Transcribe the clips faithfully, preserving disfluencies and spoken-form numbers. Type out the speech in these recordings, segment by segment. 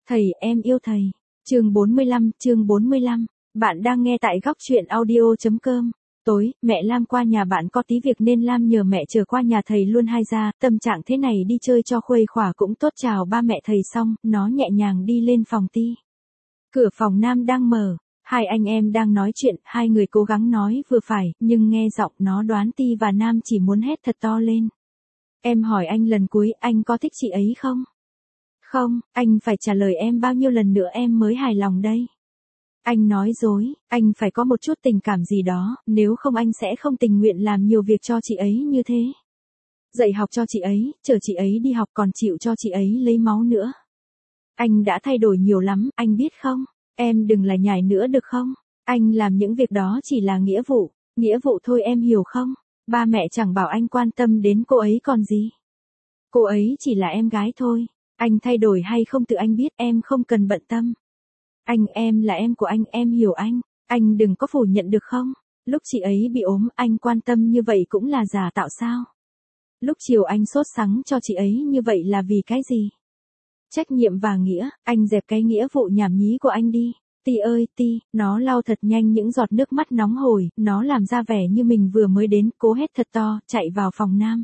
Thầy em yêu thầy. Chương bốn mươi lăm, chương bốn mươi lăm. Bạn đang nghe tại góc truyện audio chấm com. Tối, mẹ Lam qua nhà bạn có tí việc nên Lam nhờ mẹ chờ qua nhà thầy luôn hai ra, tâm trạng thế này đi chơi cho khuây khỏa cũng tốt. Chào ba mẹ thầy xong, nó nhẹ nhàng đi lên phòng Ti. Cửa phòng Nam đang mở, hai anh em đang nói chuyện, hai người cố gắng nói vừa phải, nhưng nghe giọng nó đoán Ti và Nam chỉ muốn hét thật to lên. Em hỏi anh lần cuối, anh có thích chị ấy không? Không, anh phải trả lời em bao nhiêu lần nữa em mới hài lòng đây. Anh nói dối, anh phải có một chút tình cảm gì đó, nếu không anh sẽ không tình nguyện làm nhiều việc cho chị ấy như thế. Dạy học cho chị ấy, chở chị ấy đi học còn chịu cho chị ấy lấy máu nữa. Anh đã thay đổi nhiều lắm, anh biết không? Em đừng lại nhải nữa được không? Anh làm những việc đó chỉ là nghĩa vụ, nghĩa vụ thôi em hiểu không? Ba mẹ chẳng bảo anh quan tâm đến cô ấy còn gì. Cô ấy chỉ là em gái thôi. Anh thay đổi hay không tự anh biết, em không cần bận tâm. Anh em là em của anh, em hiểu anh. Anh đừng có phủ nhận được không? Lúc chị ấy bị ốm, anh quan tâm như vậy cũng là giả tạo sao? Lúc chiều anh sốt sắng cho chị ấy như vậy là vì cái gì? Trách nhiệm và nghĩa, anh dẹp cái nghĩa vụ nhảm nhí của anh đi. Ti ơi Ti, nó lau thật nhanh những giọt nước mắt nóng hổi, nó làm ra vẻ như mình vừa mới đến, cố hét thật to, chạy vào phòng Nam.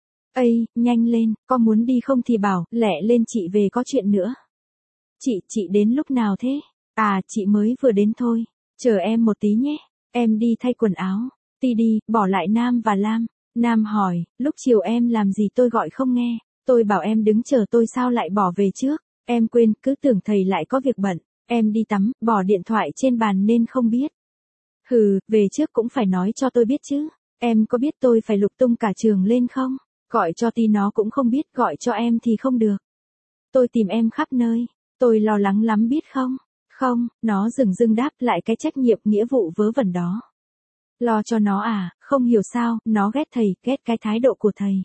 Ây, nhanh lên, có muốn đi không thì bảo, lẹ lên chị về có chuyện nữa. Chị, chị đến lúc nào thế? À, chị mới vừa đến thôi, chờ em một tí nhé, em đi thay quần áo. Ti đi, bỏ lại Nam và Lam. Nam hỏi, lúc chiều em làm gì tôi gọi không nghe, tôi bảo em đứng chờ tôi sao lại bỏ về trước, em quên, cứ tưởng thầy lại có việc bận, em đi tắm, bỏ điện thoại trên bàn nên không biết. Hừ, về trước cũng phải nói cho tôi biết chứ, em có biết tôi phải lục tung cả trường lên không? Gọi cho Ti nó cũng không biết, gọi cho em thì không được. Tôi tìm em khắp nơi, tôi lo lắng lắm biết không? Không, nó dừng dưng đáp lại cái trách nhiệm nghĩa vụ vớ vẩn đó. Lo cho nó à, không hiểu sao, nó ghét thầy, ghét cái thái độ của thầy.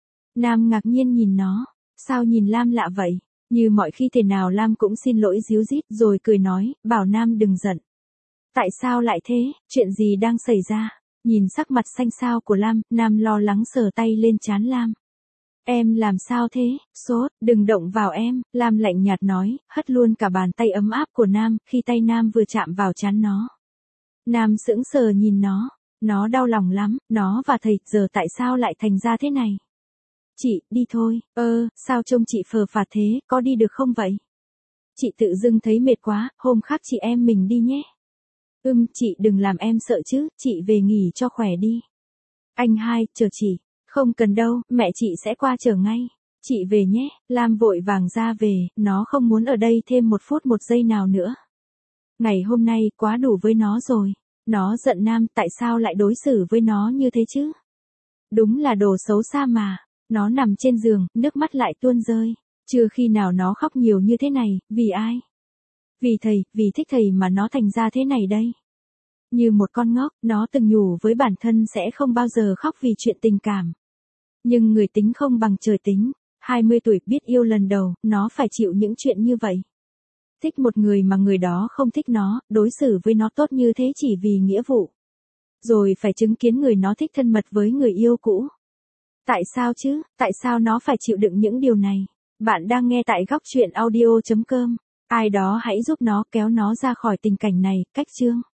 Nam ngạc nhiên nhìn nó, sao nhìn Lam lạ vậy? Như mọi khi thế nào Lam cũng xin lỗi díu dít rồi cười nói, bảo Nam đừng giận. Tại sao lại thế, chuyện gì đang xảy ra? Nhìn sắc mặt xanh xao của Lam, Nam lo lắng sờ tay lên trán Lam. Em làm sao thế, sốt, đừng động vào em, Lam lạnh nhạt nói, hất luôn cả bàn tay ấm áp của Nam, khi tay Nam vừa chạm vào trán nó. Nam sững sờ nhìn nó, nó đau lòng lắm, nó và thầy, giờ tại sao lại thành ra thế này? Chị, đi thôi, ơ, sao trông chị phờ phạt thế, có đi được không vậy? Chị tự dưng thấy mệt quá, hôm khác chị em mình đi nhé. Ừm, chị đừng làm em sợ chứ, chị về nghỉ cho khỏe đi. Anh hai, chờ chị. Không cần đâu, mẹ chị sẽ qua chờ ngay. Chị về nhé, Lam vội vàng ra về, nó không muốn ở đây thêm một phút một giây nào nữa. Ngày hôm nay quá đủ với nó rồi. Nó giận Nam, tại sao lại đối xử với nó như thế chứ? Đúng là đồ xấu xa mà. Nó nằm trên giường, nước mắt lại tuôn rơi. Chưa khi nào nó khóc nhiều như thế này, vì ai? Vì thầy, vì thích thầy mà nó thành ra thế này đây. Như một con ngốc, nó từng nhủ với bản thân sẽ không bao giờ khóc vì chuyện tình cảm. Nhưng người tính không bằng trời tính, hai mươi tuổi biết yêu lần đầu, nó phải chịu những chuyện như vậy. Thích một người mà người đó không thích nó, đối xử với nó tốt như thế chỉ vì nghĩa vụ. Rồi phải chứng kiến người nó thích thân mật với người yêu cũ. Tại sao chứ, tại sao nó phải chịu đựng những điều này? Bạn đang nghe tại góc truyện audio chấm com. Ai đó hãy giúp nó kéo nó ra khỏi tình cảnh này, cách chương.